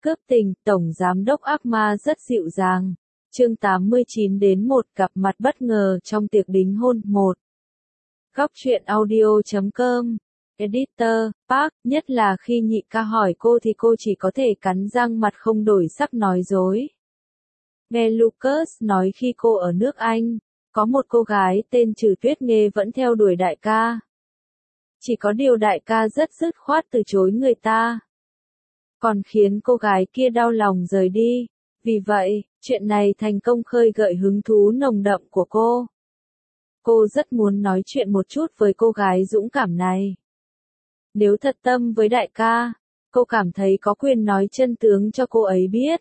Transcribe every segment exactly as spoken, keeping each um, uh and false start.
Cướp tình, Tổng Giám đốc ác ma rất dịu dàng. Chương tám mươi chín đến một gặp mặt bất ngờ trong tiệc đính hôn một. Góc truyện audio chấm com. Editor, Park, nhất là khi nhị ca hỏi cô thì cô chỉ có thể cắn răng mặt không đổi sắc nói dối. Nghe Lucas nói khi cô ở nước Anh, có một cô gái tên Trừ Tuyết Nghê vẫn theo đuổi đại ca. Chỉ có điều đại ca rất dứt khoát từ chối người ta. Còn khiến cô gái kia đau lòng rời đi. Vì vậy, chuyện này thành công khơi gợi hứng thú nồng đậm của cô. Cô rất muốn nói chuyện một chút với cô gái dũng cảm này. Nếu thật tâm với đại ca, cô cảm thấy có quyền nói chân tướng cho cô ấy biết.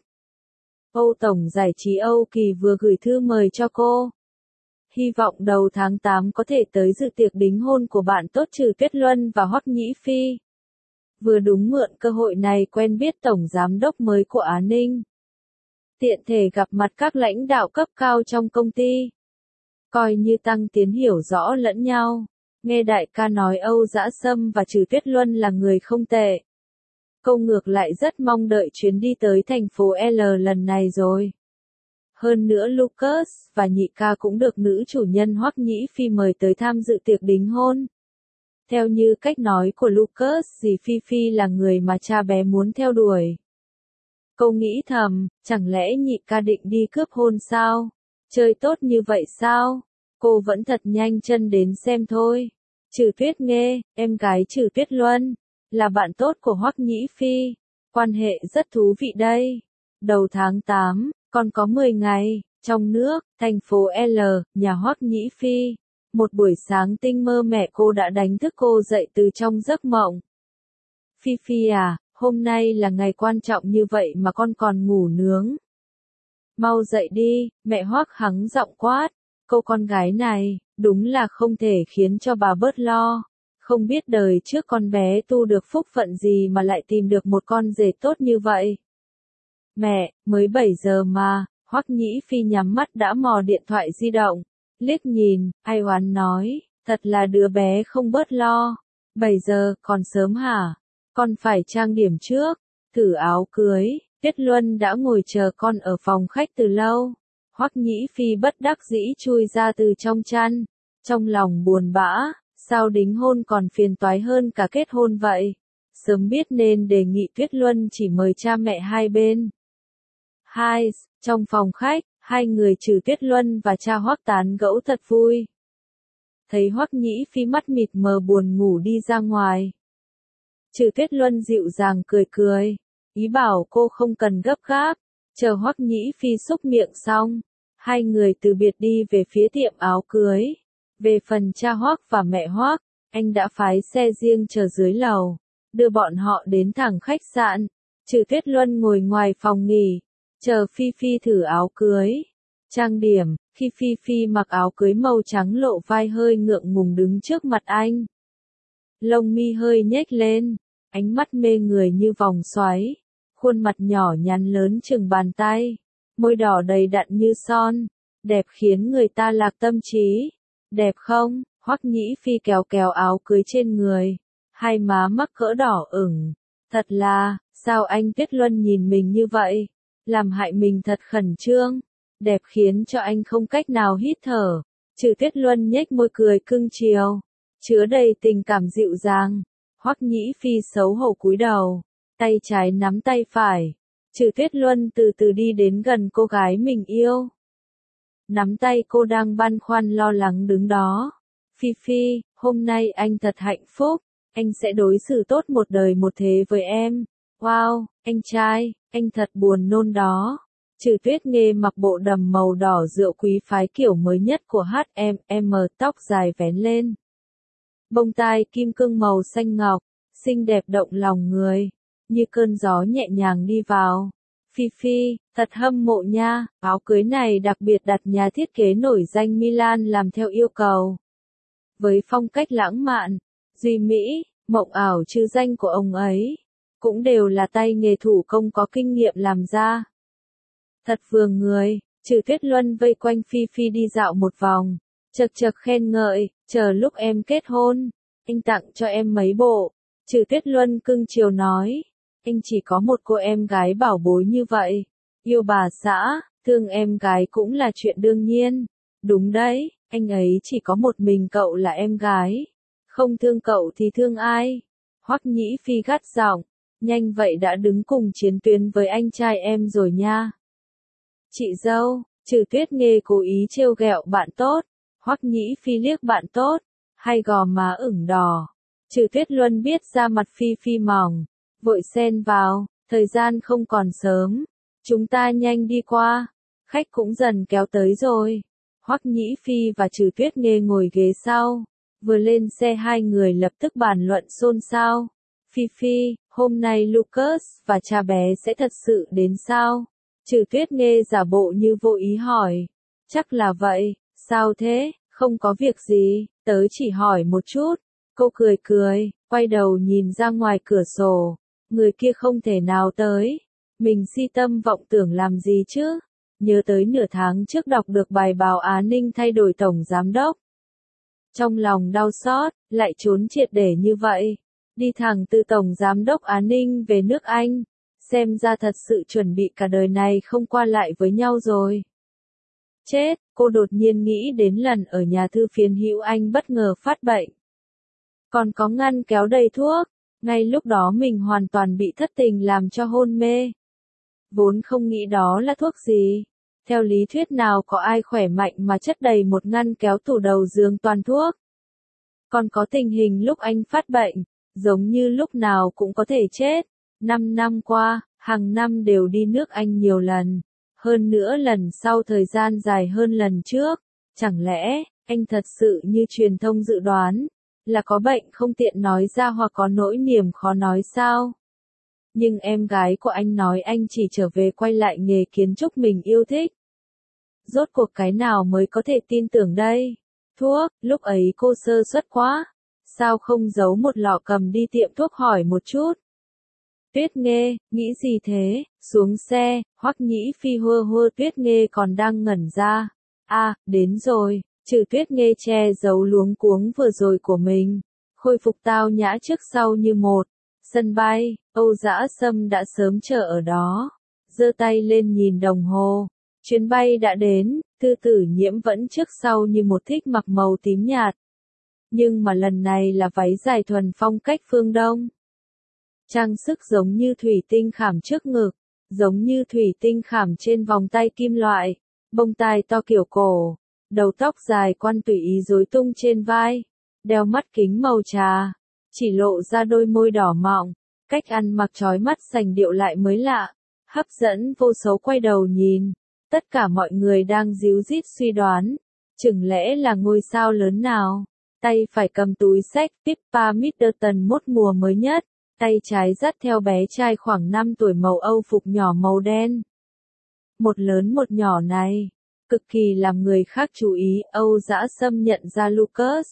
Âu Tổng Giải trí Âu Kỳ vừa gửi thư mời cho cô. Hy vọng đầu tháng tám có thể tới dự tiệc đính hôn của bạn tốt Trừ Tuyết Luân và Hoắc Nhĩ Phi. Vừa đúng mượn cơ hội này quen biết Tổng Giám đốc mới của Á Ninh. Tiện thể gặp mặt các lãnh đạo cấp cao trong công ty. Coi như tăng tiến hiểu rõ lẫn nhau. Nghe đại ca nói Âu Dã Sâm và Trừ Tuyết Luân là người không tệ. Cô ngược lại rất mong đợi chuyến đi tới thành phố L lần này rồi. Hơn nữa Lucas và nhị ca cũng được nữ chủ nhân Hoắc Nhĩ Phi mời tới tham dự tiệc đính hôn. Theo như cách nói của Lucas, dì Phi Phi là người mà cha bé muốn theo đuổi. Cô nghĩ thầm, chẳng lẽ nhị ca định đi cướp hôn sao? Chơi tốt như vậy sao? Cô vẫn thật nhanh chân đến xem thôi. Trừ Tuyết Nghê, em gái Trừ Tuyết Luân, là bạn tốt của Hoắc Nhĩ Phi. Quan hệ rất thú vị đây. Đầu tháng tám, còn có mười ngày, trong nước, thành phố L, nhà Hoắc Nhĩ Phi. Một buổi sáng tinh mơ mẹ cô đã đánh thức cô dậy từ trong giấc mộng. Phi Phi à, hôm nay là ngày quan trọng như vậy mà con còn ngủ nướng. Mau dậy đi, mẹ Hoắc hắng giọng quát. Cô con gái này, đúng là không thể khiến cho bà bớt lo. Không biết đời trước con bé tu được phúc phận gì mà lại tìm được một con rể tốt như vậy. Mẹ, mới bảy giờ mà, Hoắc Nhĩ Phi nhắm mắt đã mò điện thoại di động. Liếc nhìn, ai oán nói, thật là đứa bé không bớt lo. bảy giờ, còn sớm hả? Con phải trang điểm trước, thử áo cưới. Tuyết Luân đã ngồi chờ con ở phòng khách từ lâu. Hoắc Nhĩ Phi bất đắc dĩ chui ra từ trong chăn. Trong lòng buồn bã, sao đính hôn còn phiền toái hơn cả kết hôn vậy? Sớm biết nên đề nghị Tuyết Luân chỉ mời cha mẹ hai bên. Hai, trong phòng khách, hai người Trừ Tuyết Luân và cha Hoắc tán gẫu thật vui. Thấy Hoắc Nhĩ Phi mắt mịt mờ buồn ngủ đi ra ngoài. Trừ Tuyết Luân dịu dàng cười cười, ý bảo cô không cần gấp gáp, chờ Hoắc Nhĩ Phi xúc miệng xong, hai người từ biệt đi về phía tiệm áo cưới. Về phần cha Hoắc và mẹ Hoắc, anh đã phái xe riêng chờ dưới lầu, đưa bọn họ đến thẳng khách sạn. Trừ Tuyết Luân ngồi ngoài phòng nghỉ, chờ Phi Phi thử áo cưới. Trang điểm, khi Phi Phi mặc áo cưới màu trắng lộ vai hơi ngượng ngùng đứng trước mặt anh. Lông mi hơi nhếch lên, ánh mắt mê người như vòng xoáy, khuôn mặt nhỏ nhắn lớn chừng bàn tay, môi đỏ đầy đặn như son, đẹp khiến người ta lạc tâm trí. Đẹp không? Hoắc Nhĩ Phi kéo kéo áo cưới trên người, hai má mắc cỡ đỏ ửng. Thật là, sao anh Tuyết Luân nhìn mình như vậy? Làm hại mình thật khẩn trương. Đẹp khiến cho anh không cách nào hít thở. Trừ Tuyết Luân nhếch môi cười cưng chiều, chứa đầy tình cảm dịu dàng. Hoắc Nhĩ Phi xấu hổ cúi đầu, tay trái nắm tay phải. Trừ Tuyết Luân từ từ đi đến gần cô gái mình yêu. Nắm tay cô đang băn khoăn lo lắng đứng đó. Phi Phi, hôm nay anh thật hạnh phúc, anh sẽ đối xử tốt một đời một thế với em. Wow, anh trai, anh thật buồn nôn đó. Trừ Tuyết Nghê mặc bộ đầm màu đỏ rượu quý phái kiểu mới nhất của hát em em, tóc dài vén lên. Bông tai kim cương màu xanh ngọc, xinh đẹp động lòng người, như cơn gió nhẹ nhàng đi vào. Phi Phi, thật hâm mộ nha, áo cưới này đặc biệt đặt nhà thiết kế nổi danh Milan làm theo yêu cầu. Với phong cách lãng mạn, duy mỹ, mộng ảo chữ danh của ông ấy, cũng đều là tay nghề thủ công có kinh nghiệm làm ra. Thật vừa người. Trừ Tuyết Luân vây quanh Phi Phi đi dạo một vòng, chật chật khen ngợi, chờ lúc em kết hôn, anh tặng cho em mấy bộ. Trừ Tuyết Luân cưng chiều nói, Anh chỉ có một cô em gái bảo bối như vậy. Yêu bà xã, thương em gái cũng là chuyện đương nhiên. Đúng đấy, anh ấy chỉ có một mình cậu là em gái. Không thương cậu thì thương ai? Hoắc Nhĩ Phi gắt giọng, nhanh vậy đã đứng cùng chiến tuyến với anh trai em rồi nha. Chị dâu, Trừ Tuyết Nghê cố ý trêu ghẹo bạn tốt. Hoắc Nhĩ Phi liếc bạn tốt, hay gò má ửng đỏ. Trừ Tuyết Luân biết da mặt Phi Phi mỏng, vội xen vào, thời gian không còn sớm, chúng ta nhanh đi qua, khách cũng dần kéo tới rồi. Hoắc Nhĩ Phi và Trừ Tuyết Nghê ngồi ghế sau, vừa lên xe hai người lập tức bàn luận xôn xao. Phi Phi, hôm nay Lucas và cha bé sẽ thật sự đến sao? Trừ Tuyết Nghê giả bộ như vô ý hỏi. Chắc là vậy, sao thế, không có việc gì, tớ chỉ hỏi một chút. Cô cười cười, quay đầu nhìn ra ngoài cửa sổ, người kia không thể nào tới. Mình si tâm vọng tưởng làm gì chứ? Nhớ tới nửa tháng trước đọc được bài báo Á Ninh thay đổi tổng giám đốc. Trong lòng đau xót, lại trốn triệt để như vậy. Đi thẳng từ tổng giám đốc Á Ninh về nước Anh. Xem ra thật sự chuẩn bị cả đời này không qua lại với nhau rồi. Chết, cô đột nhiên nghĩ đến lần ở nhà thư phiến Hữu Anh bất ngờ phát bệnh. Còn có ngăn kéo đầy thuốc, ngay lúc đó mình hoàn toàn bị thất tình làm cho hôn mê. Vốn không nghĩ đó là thuốc gì. Theo lý thuyết nào có ai khỏe mạnh mà chất đầy một ngăn kéo tủ đầu giường toàn thuốc. Còn có tình hình lúc anh phát bệnh, giống như lúc nào cũng có thể chết. Năm năm qua, hàng năm đều đi nước Anh nhiều lần. Hơn nữa lần sau thời gian dài hơn lần trước. Chẳng lẽ, anh thật sự như truyền thông dự đoán, là có bệnh không tiện nói ra hoặc có nỗi niềm khó nói sao? Nhưng em gái của anh nói anh chỉ trở về quay lại nghề kiến trúc mình yêu thích. Rốt cuộc cái nào mới có thể tin tưởng đây? Thuốc, lúc ấy cô sơ suất quá. Sao không giấu một lọ cầm đi tiệm thuốc hỏi một chút? Tuyết Nghê, nghĩ gì thế? Xuống xe, Hoắc Nhĩ Phi hơ hơ Tuyết Nghê còn đang ngẩn ra. À, đến rồi. Trừ Tuyết Nghê che giấu luống cuống vừa rồi của mình, khôi phục tao nhã trước sau như một. Sân bay, Âu Dã Sâm đã sớm chờ ở đó, giơ tay lên nhìn đồng hồ. Chuyến bay đã đến, Thư Tử Nhiễm vẫn trước sau như một thích mặc màu tím nhạt. Nhưng mà lần này là váy dài thuần phong cách phương Đông. Trang sức giống như thủy tinh khảm trước ngực, giống như thủy tinh khảm trên vòng tay kim loại, bông tai to kiểu cổ. Đầu tóc dài quăn tùy ý rối tung trên vai, đeo mắt kính màu trà, chỉ lộ ra đôi môi đỏ mọng, cách ăn mặc chói mắt sành điệu lại mới lạ, hấp dẫn vô số quay đầu nhìn. Tất cả mọi người đang díu dít suy đoán, chừng lẽ là ngôi sao lớn nào, tay phải cầm túi xách Pippa Middleton mốt mùa mới nhất, tay trái dắt theo bé trai khoảng năm tuổi màu Âu phục nhỏ màu đen. Một lớn một nhỏ này, cực kỳ làm người khác chú ý. Âu Dã Sâm nhận ra Lucas,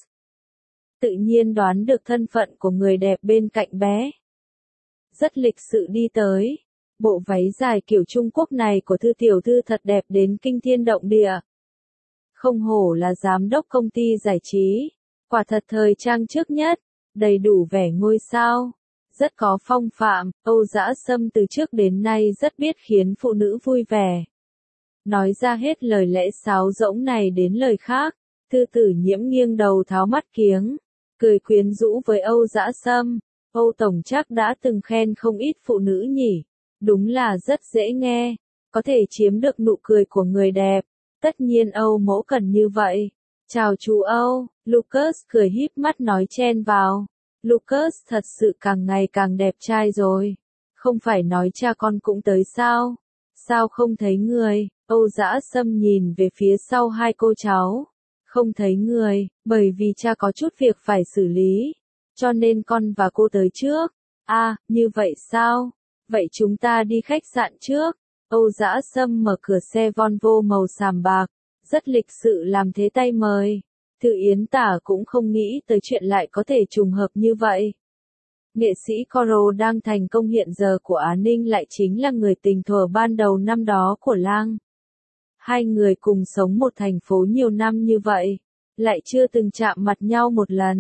tự nhiên đoán được thân phận của người đẹp bên cạnh bé. Rất lịch sự đi tới, bộ váy dài kiểu Trung Quốc này của Thư tiểu thư thật đẹp đến kinh thiên động địa. Không hổ là giám đốc công ty giải trí, quả thật thời trang trước nhất, đầy đủ vẻ ngôi sao, rất có phong phạm. Âu Dã Sâm từ trước đến nay rất biết khiến phụ nữ vui vẻ. Nói ra hết lời lẽ sáo rỗng này đến lời khác, Thư Tử Nhiễm nghiêng đầu tháo mắt kiếng, cười quyến rũ với Âu Dã Sâm. Âu Tổng chắc đã từng khen không ít phụ nữ nhỉ, đúng là rất dễ nghe, có thể chiếm được nụ cười của người đẹp, tất nhiên Âu mẫu cần như vậy. Chào chú Âu, Lucas cười híp mắt nói chen vào. Lucas thật sự càng ngày càng đẹp trai rồi, không phải nói cha con cũng tới sao? Sao không thấy người? Âu Dã Sâm nhìn về phía sau hai cô cháu. Không thấy người, bởi vì cha có chút việc phải xử lý, cho nên con và cô tới trước. À, như vậy sao? Vậy chúng ta đi khách sạn trước. Âu Dã Sâm mở cửa xe Volvo màu xàm bạc, rất lịch sự làm thế tay mời. Thư Yến Tả cũng không nghĩ tới chuyện lại có thể trùng hợp như vậy. Nghệ sĩ Coro đang thành công hiện giờ của Á Ninh lại chính là người tình thuở ban đầu năm đó của Lang. Hai người cùng sống một thành phố nhiều năm như vậy, lại chưa từng chạm mặt nhau một lần.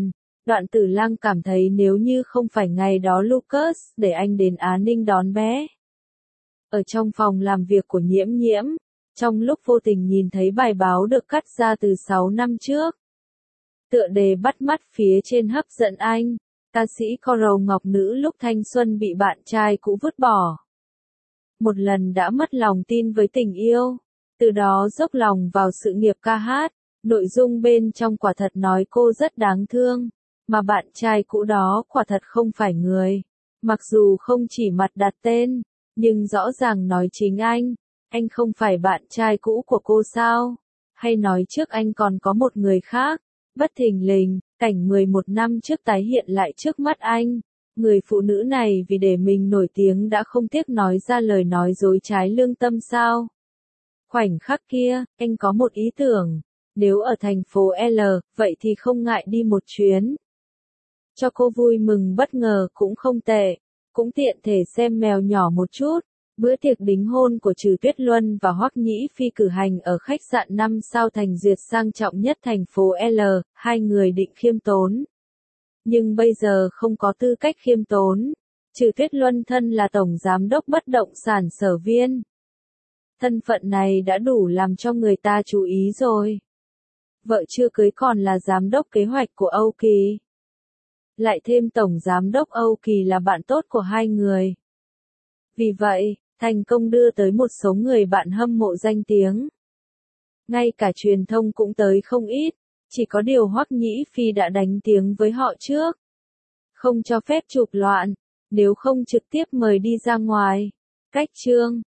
Đoạn Tử Lang cảm thấy nếu như không phải ngày đó Lucas để anh đến Á Ninh đón bé. Ở trong phòng làm việc của Nhiễm Nhiễm, trong lúc vô tình nhìn thấy bài báo được cắt ra từ sáu năm trước. Tựa đề bắt mắt phía trên hấp dẫn anh, ca sĩ Coral Ngọc Nữ lúc thanh xuân bị bạn trai cũ vứt bỏ. Một lần đã mất lòng tin với tình yêu, từ đó dốc lòng vào sự nghiệp ca hát, nội dung bên trong quả thật nói cô rất đáng thương, mà bạn trai cũ đó quả thật không phải người. Mặc dù không chỉ mặt đặt tên, nhưng rõ ràng nói chính anh, anh không phải bạn trai cũ của cô sao? Hay nói trước anh còn có một người khác? Bất thình lình, cảnh mười một năm trước tái hiện lại trước mắt anh. Người phụ nữ này vì để mình nổi tiếng đã không tiếc nói ra lời nói dối trái lương tâm sao? Khoảnh khắc kia, anh có một ý tưởng. Nếu ở thành phố L, vậy thì không ngại đi một chuyến. Cho cô vui mừng bất ngờ cũng không tệ. Cũng tiện thể xem mèo nhỏ một chút. Bữa tiệc đính hôn của Trừ Tuyết Luân và Hoắc Nhĩ Phi cử hành ở khách sạn năm sao Thành Duyệt sang trọng nhất thành phố L, hai người định khiêm tốn. Nhưng bây giờ không có tư cách khiêm tốn. Trừ Tuyết Luân thân là tổng giám đốc bất động sản Sở Viên. Thân phận này đã đủ làm cho người ta chú ý rồi. Vợ chưa cưới còn là giám đốc kế hoạch của Âu Kỳ. Lại thêm tổng giám đốc Âu Kỳ là bạn tốt của hai người. Vì vậy, thành công đưa tới một số người bạn hâm mộ danh tiếng. Ngay cả truyền thông cũng tới không ít, chỉ có điều Hoắc Nhĩ Phi đã đánh tiếng với họ trước. Không cho phép chụp loạn, nếu không trực tiếp mời đi ra ngoài. Cách chương